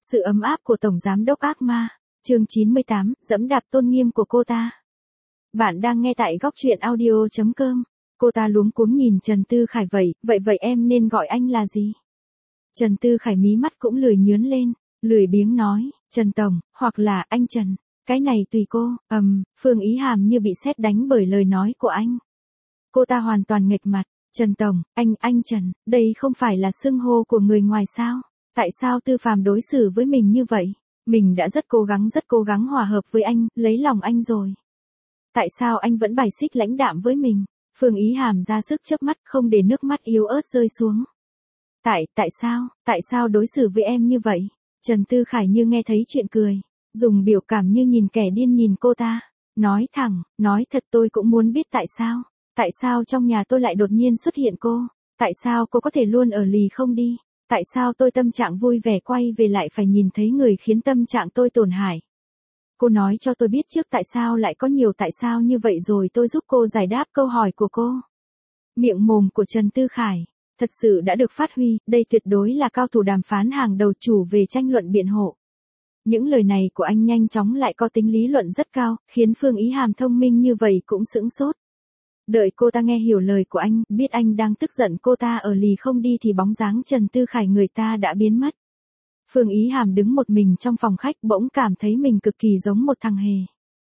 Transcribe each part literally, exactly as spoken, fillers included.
Sự ấm áp của Tổng Giám đốc ác ma. Chương chín mươi tám, dẫm đạp tôn nghiêm của cô ta. Bạn đang nghe tại góc truyện audio chấm com. Cô ta luống cuống nhìn Trần Tư Khải vậy, vậy vậy em nên gọi anh là gì? Trần Tư Khải mí mắt cũng lười nhướn lên, lười biếng nói, Trần Tổng, hoặc là anh Trần. Cái này tùy cô, ầm, um, Phương Ý Hàm như bị sét đánh bởi lời nói của anh. Cô ta hoàn toàn nghệch mặt, Trần Tổng, anh, anh Trần, đây không phải là xưng hô của người ngoài sao? Tại sao Tư Phàm đối xử với mình như vậy? Mình đã rất cố gắng rất cố gắng hòa hợp với anh, lấy lòng anh rồi. Tại sao anh vẫn bài xích lãnh đạm với mình? Phương Ý Hàm ra sức chớp mắt không để nước mắt yếu ớt rơi xuống. Tại, tại sao, tại sao đối xử với em như vậy? Trần Tư Khải như nghe thấy chuyện cười, dùng biểu cảm như nhìn kẻ điên nhìn cô ta. Nói thẳng, nói thật tôi cũng muốn biết tại sao. Tại sao trong nhà tôi lại đột nhiên xuất hiện cô? Tại sao cô có thể luôn ở lì không đi? Tại sao tôi tâm trạng vui vẻ quay về lại phải nhìn thấy người khiến tâm trạng tôi tổn hại? Cô nói cho tôi biết trước tại sao lại có nhiều tại sao như vậy rồi tôi giúp cô giải đáp câu hỏi của cô. Miệng mồm của Trần Tư Khải thật sự đã được phát huy, đây tuyệt đối là cao thủ đàm phán hàng đầu chủ về tranh luận biện hộ. Những lời này của anh nhanh chóng lại có tính lý luận rất cao, khiến Phương Ý Hàm thông minh như vậy cũng sững sốt. Đợi cô ta nghe hiểu lời của anh, biết anh đang tức giận cô ta ở lì không đi thì bóng dáng Trần Tư Khải người ta đã biến mất. Phương Ý Hàm đứng một mình trong phòng khách bỗng cảm thấy mình cực kỳ giống một thằng hề.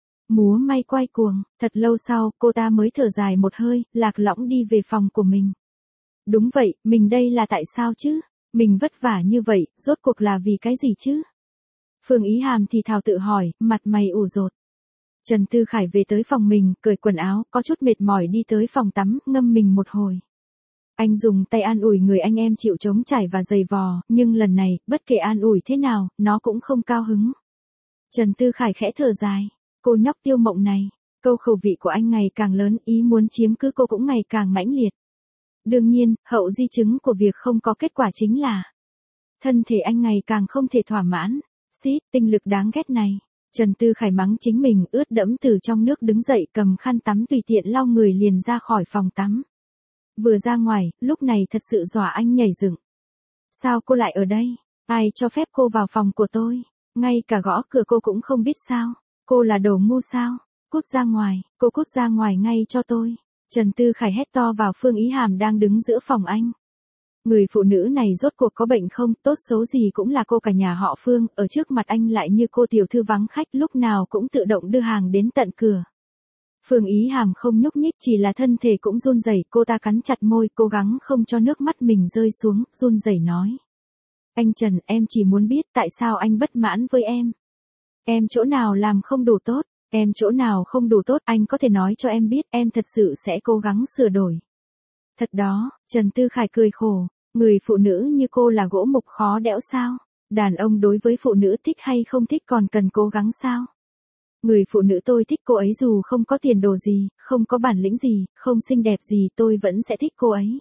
Múa may quay cuồng, thật lâu sau cô ta mới thở dài một hơi, lạc lõng đi về phòng của mình. Đúng vậy, mình đây là tại sao chứ? Mình vất vả như vậy, rốt cuộc là vì cái gì chứ? Phương Ý Hàm thì thào tự hỏi, mặt mày ủ rột. Trần Tư Khải về tới phòng mình, cởi quần áo, có chút mệt mỏi đi tới phòng tắm, ngâm mình một hồi. Anh dùng tay an ủi người anh em chịu chống trải và giày vò, nhưng lần này, bất kể an ủi thế nào, nó cũng không cao hứng. Trần Tư Khải khẽ thở dài, cô nhóc Tiêu Mộng này, câu khẩu vị của anh ngày càng lớn, ý muốn chiếm cứ cô cũng ngày càng mãnh liệt. Đương nhiên, hậu di chứng của việc không có kết quả chính là thân thể anh ngày càng không thể thỏa mãn. Xít, tinh lực đáng ghét này. Trần Tư Khải mắng chính mình ướt đẫm từ trong nước đứng dậy cầm khăn tắm tùy tiện lau người liền ra khỏi phòng tắm. Vừa ra ngoài, lúc này thật sự dọa anh nhảy dựng. Sao cô lại ở đây? Ai cho phép cô vào phòng của tôi? Ngay cả gõ cửa cô cũng không biết sao? Cô là đồ ngu sao? Cút ra ngoài, cô cút ra ngoài ngay cho tôi. Trần Tư Khải hét to vào Phương Ý Hàm đang đứng giữa phòng anh. Người phụ nữ này rốt cuộc có bệnh không, tốt xấu gì cũng là cô cả nhà họ Phương, ở trước mặt anh lại như cô tiểu thư vắng khách lúc nào cũng tự động đưa hàng đến tận cửa. Phương Ý Hàm không nhúc nhích chỉ là thân thể cũng run rẩy, cô ta cắn chặt môi cố gắng không cho nước mắt mình rơi xuống, run rẩy nói. Anh Trần, em chỉ muốn biết tại sao anh bất mãn với em. Em chỗ nào làm không đủ tốt, em chỗ nào không đủ tốt, anh có thể nói cho em biết, em thật sự sẽ cố gắng sửa đổi. Thật đó, Trần Tư Khải cười khổ, người phụ nữ như cô là gỗ mục khó đẽo sao? Đàn ông đối với phụ nữ thích hay không thích còn cần cố gắng sao? Người phụ nữ tôi thích cô ấy dù không có tiền đồ gì, không có bản lĩnh gì, không xinh đẹp gì tôi vẫn sẽ thích cô ấy.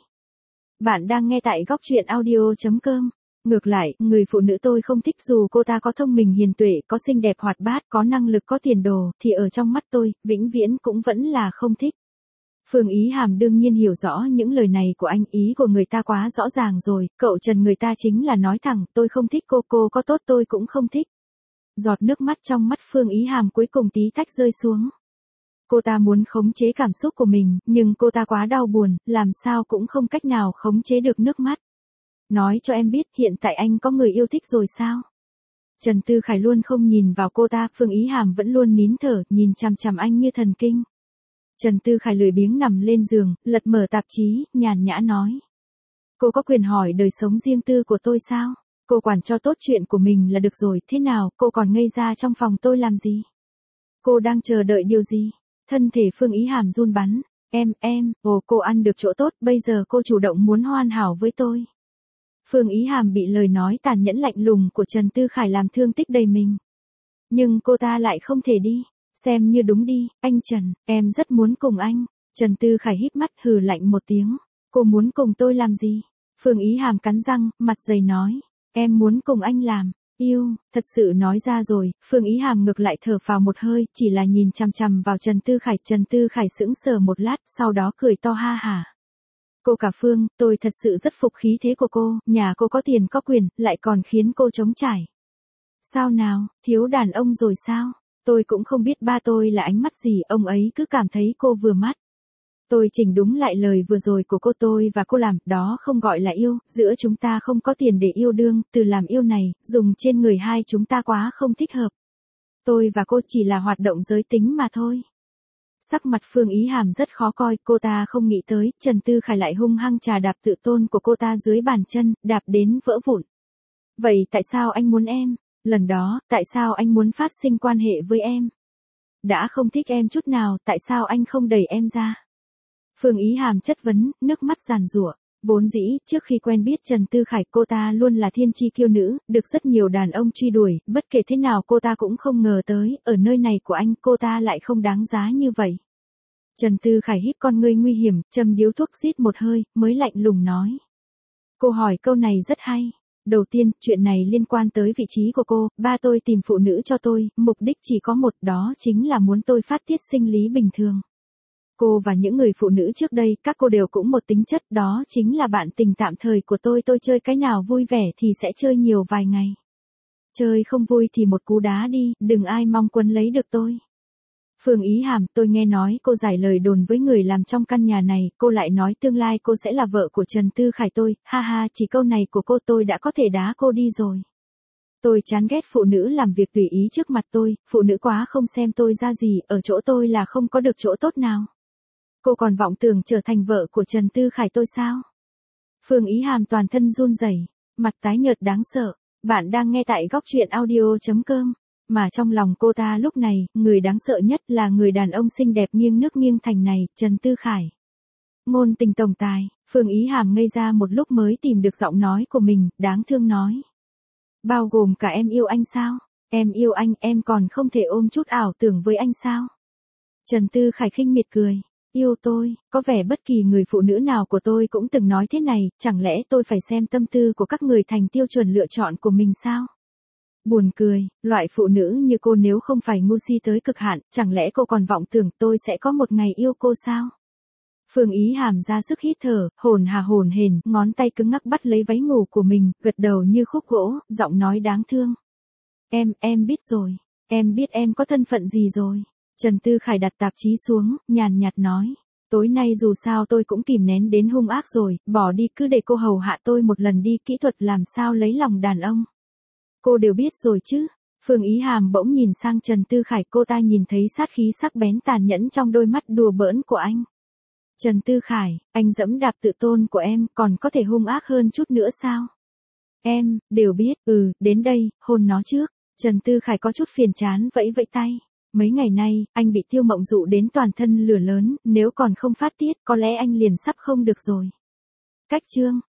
Bạn đang nghe tại góc truyện audio chấm com. Ngược lại, người phụ nữ tôi không thích dù cô ta có thông minh hiền tuệ, có xinh đẹp hoạt bát, có năng lực có tiền đồ, thì ở trong mắt tôi, vĩnh viễn cũng vẫn là không thích. Phương Ý Hàm đương nhiên hiểu rõ những lời này của anh, ý của người ta quá rõ ràng rồi, cậu Trần người ta chính là nói thẳng, tôi không thích cô, cô có tốt tôi cũng không thích. Giọt nước mắt trong mắt Phương Ý Hàm cuối cùng tí tách rơi xuống. Cô ta muốn khống chế cảm xúc của mình, nhưng cô ta quá đau buồn, làm sao cũng không cách nào khống chế được nước mắt. Nói cho em biết hiện tại anh có người yêu thích rồi sao? Trần Tư Khải luôn không nhìn vào cô ta, Phương Ý Hàm vẫn luôn nín thở, nhìn chằm chằm anh như thần kinh. Trần Tư Khải lười biếng nằm lên giường, lật mở tạp chí, nhàn nhã nói. Cô có quyền hỏi đời sống riêng tư của tôi sao? Cô quản cho tốt chuyện của mình là được rồi, thế nào, cô còn ngây ra trong phòng tôi làm gì? Cô đang chờ đợi điều gì? Thân thể Phương Ý Hàm run bắn, em, em, ồ cô ăn được chỗ tốt, bây giờ cô chủ động muốn hoàn hảo với tôi. Phương Ý Hàm bị lời nói tàn nhẫn lạnh lùng của Trần Tư Khải làm thương tích đầy mình. Nhưng cô ta lại không thể đi. Xem như đúng đi, anh Trần, em rất muốn cùng anh. Trần Tư Khải híp mắt hừ lạnh một tiếng. Cô muốn cùng tôi làm gì? Phương Ý Hàm cắn răng, mặt dày nói. Em muốn cùng anh làm. Yêu, thật sự nói ra rồi, Phương Ý Hàm ngược lại thở phào một hơi, chỉ là nhìn chằm chằm vào Trần Tư Khải. Trần Tư Khải sững sờ một lát, sau đó cười to ha hả. Cô cả Phương, tôi thật sự rất phục khí thế của cô, nhà cô có tiền có quyền, lại còn khiến cô chống trải. Sao nào, thiếu đàn ông rồi sao? Tôi cũng không biết ba tôi là ánh mắt gì, ông ấy cứ cảm thấy cô vừa mắt. Tôi chỉnh đúng lại lời vừa rồi của cô, tôi và cô làm, đó không gọi là yêu, giữa chúng ta không có tiền để yêu đương, từ làm yêu này, dùng trên người hai chúng ta quá không thích hợp. Tôi và cô chỉ là hoạt động giới tính mà thôi. Sắc mặt Phương Ý Hàm rất khó coi, cô ta không nghĩ tới, Trần Tư Khải lại hung hăng trà đạp tự tôn của cô ta dưới bàn chân, đạp đến vỡ vụn. Vậy tại sao anh muốn em? Lần đó, tại sao anh muốn phát sinh quan hệ với em? Đã không thích em chút nào, tại sao anh không đẩy em ra? Phương Ý Hàm chất vấn, nước mắt giàn giụa. Vốn dĩ, trước khi quen biết Trần Tư Khải, cô ta luôn là thiên chi kiêu nữ, được rất nhiều đàn ông truy đuổi, bất kể thế nào cô ta cũng không ngờ tới, ở nơi này của anh, cô ta lại không đáng giá như vậy. Trần Tư Khải híp con ngươi nguy hiểm, châm điếu thuốc rít một hơi, mới lạnh lùng nói. Cô hỏi câu này rất hay. Đầu tiên, chuyện này liên quan tới vị trí của cô, ba tôi tìm phụ nữ cho tôi, mục đích chỉ có một, đó chính là muốn tôi phát tiết sinh lý bình thường. Cô và những người phụ nữ trước đây, các cô đều cũng một tính chất, đó chính là bạn tình tạm thời của tôi, tôi chơi cái nào vui vẻ thì sẽ chơi nhiều vài ngày. Chơi không vui thì một cú đá đi, đừng ai mong quấn lấy được tôi. Phương Ý Hàm, tôi nghe nói cô giải lời đồn với người làm trong căn nhà này, cô lại nói tương lai cô sẽ là vợ của Trần Tư Khải tôi, ha ha, chỉ câu này của cô tôi đã có thể đá cô đi rồi. Tôi chán ghét phụ nữ làm việc tùy ý trước mặt tôi, phụ nữ quá không xem tôi ra gì, ở chỗ tôi là không có được chỗ tốt nào. Cô còn vọng tưởng trở thành vợ của Trần Tư Khải tôi sao? Phương Ý Hàm toàn thân run rẩy, mặt tái nhợt đáng sợ. Bạn đang nghe tại góc truyện audio chấm com. Mà trong lòng cô ta lúc này, người đáng sợ nhất là người đàn ông xinh đẹp nghiêng nước nghiêng thành này, Trần Tư Khải. Ngôn tình tổng tài, Phương Ý Hàm ngây ra một lúc mới tìm được giọng nói của mình, đáng thương nói. Bao gồm cả em yêu anh sao? Em yêu anh, em còn không thể ôm chút ảo tưởng với anh sao? Trần Tư Khải khinh miệt cười. Yêu tôi, có vẻ bất kỳ người phụ nữ nào của tôi cũng từng nói thế này, chẳng lẽ tôi phải xem tâm tư của các người thành tiêu chuẩn lựa chọn của mình sao? Buồn cười, loại phụ nữ như cô nếu không phải ngu si tới cực hạn, chẳng lẽ cô còn vọng tưởng tôi sẽ có một ngày yêu cô sao? Phương Ý Hàm ra sức hít thở, hồn hà hồn hển, ngón tay cứng ngắc bắt lấy váy ngủ của mình, gật đầu như khúc gỗ, giọng nói đáng thương. Em, em biết rồi, em biết em có thân phận gì rồi. Trần Tư Khải đặt tạp chí xuống, nhàn nhạt nói. Tối nay dù sao tôi cũng kìm nén đến hung ác rồi, bỏ đi cứ để cô hầu hạ tôi một lần đi, kỹ thuật làm sao lấy lòng đàn ông. Cô đều biết rồi chứ. Phương Ý Hàm bỗng nhìn sang Trần Tư Khải, cô ta nhìn thấy sát khí sắc bén tàn nhẫn trong đôi mắt đùa bỡn của anh. Trần Tư Khải, anh dẫm đạp tự tôn của em, còn có thể hung ác hơn chút nữa sao? Em, đều biết, ừ, đến đây, hôn nó trước. Trần Tư Khải có chút phiền chán vẫy vẫy tay. Mấy ngày nay, anh bị Tiêu Mộng dụ đến toàn thân lửa lớn, nếu còn không phát tiết, có lẽ anh liền sắp không được rồi. Cách chương